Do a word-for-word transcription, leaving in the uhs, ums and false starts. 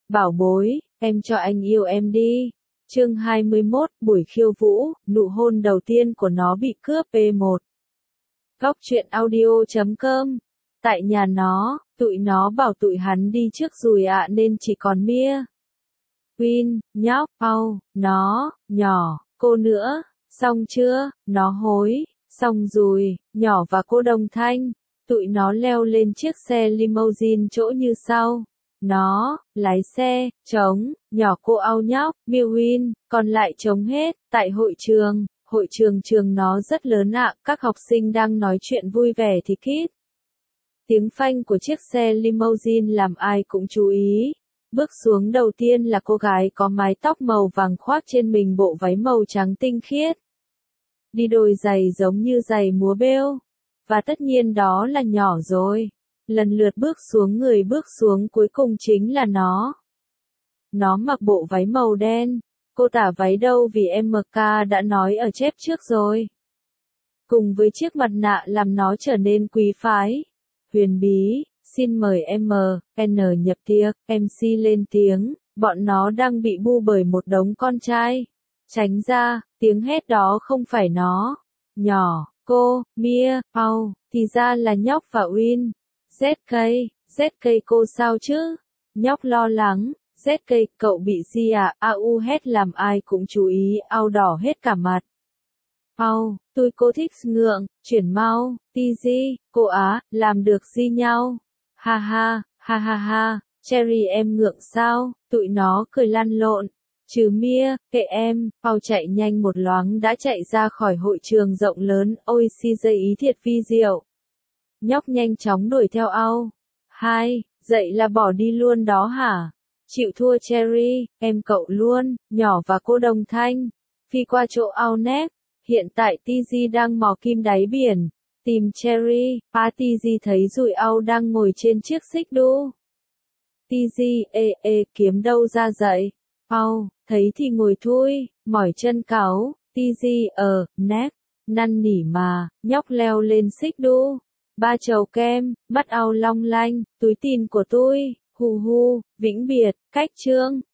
Bảo bối, em cho anh yêu em đi. Chương hai mươi mốt, buổi khiêu vũ, nụ hôn đầu tiên của nó bị cướp. P một. Góc truyện audio chấm com. Tại nhà nó, tụi nó bảo tụi hắn đi trước rồi ạ nên chỉ còn Mia, Win, nhóc, Paul, nó, nhỏ, cô nữa. Xong chưa? Nó hối. Xong rồi, nhỏ và cô đồng thanh. Tụi nó leo lên chiếc xe limousine chỗ như sau. Nó, lái xe, trống, nhỏ cô ao nhóc, Mia Win, còn lại trống hết. Tại hội trường, hội trường trường nó rất lớn ạ, các học sinh đang nói chuyện vui vẻ thì kít. Tiếng phanh của chiếc xe limousine làm ai cũng chú ý. Bước xuống đầu tiên là cô gái có mái tóc màu vàng khoác trên mình bộ váy màu trắng tinh khiết. Đi đôi giày giống như giày múa bêu. Và tất nhiên đó là nhỏ rồi. Lần lượt bước xuống người bước xuống cuối cùng chính là nó. Nó mặc bộ váy màu đen. Cô tả váy đâu vì em em ca đã nói ở chép trước rồi. Cùng với chiếc mặt nạ làm nó trở nên quý phái. Huyền bí, xin mời em en nhập tiệc, em xê lên tiếng, bọn nó đang bị bu bởi một đống con trai. Tránh ra, tiếng hét đó không phải nó. Nhỏ, cô, Mia, Paul, thì ra là nhóc và Win. zét ca, zét ca cô sao chứ? Nhóc lo lắng, zét ca, cậu bị gì à? a u hét làm ai cũng chú ý, ao đỏ hết cả mặt. Paul, tôi cô thích ngượng, chuyển mau, tê giê, cô á, làm được gì nhau? Ha ha, ha ha ha, Cherry em ngượng sao? Tụi nó cười lăn lộn. Trừ Mia, kệ em, Paul chạy nhanh một loáng đã chạy ra khỏi hội trường rộng lớn, ôi xê giê ý thiệt vi diệu. Nhóc nhanh chóng đuổi theo ao. Hai, dậy là bỏ đi luôn đó hả? Chịu thua Cherry, em cậu luôn, nhỏ và cô đồng thanh. Phi qua chỗ ao nép. Hiện tại tê giê đang mò kim đáy biển. Tìm Cherry, pa tê giê thấy rủi ao đang ngồi trên chiếc xích đu. tê giê, ê ê, kiếm đâu ra dậy? Paul, thấy thì ngồi thui, mỏi chân cáu. tê giê, ờ, nép, năn nỉ mà, nhóc leo lên xích đu. Ba chầu kem, mắt ao long lanh, túi tin của tôi, hù hù, vĩnh biệt, cách chương.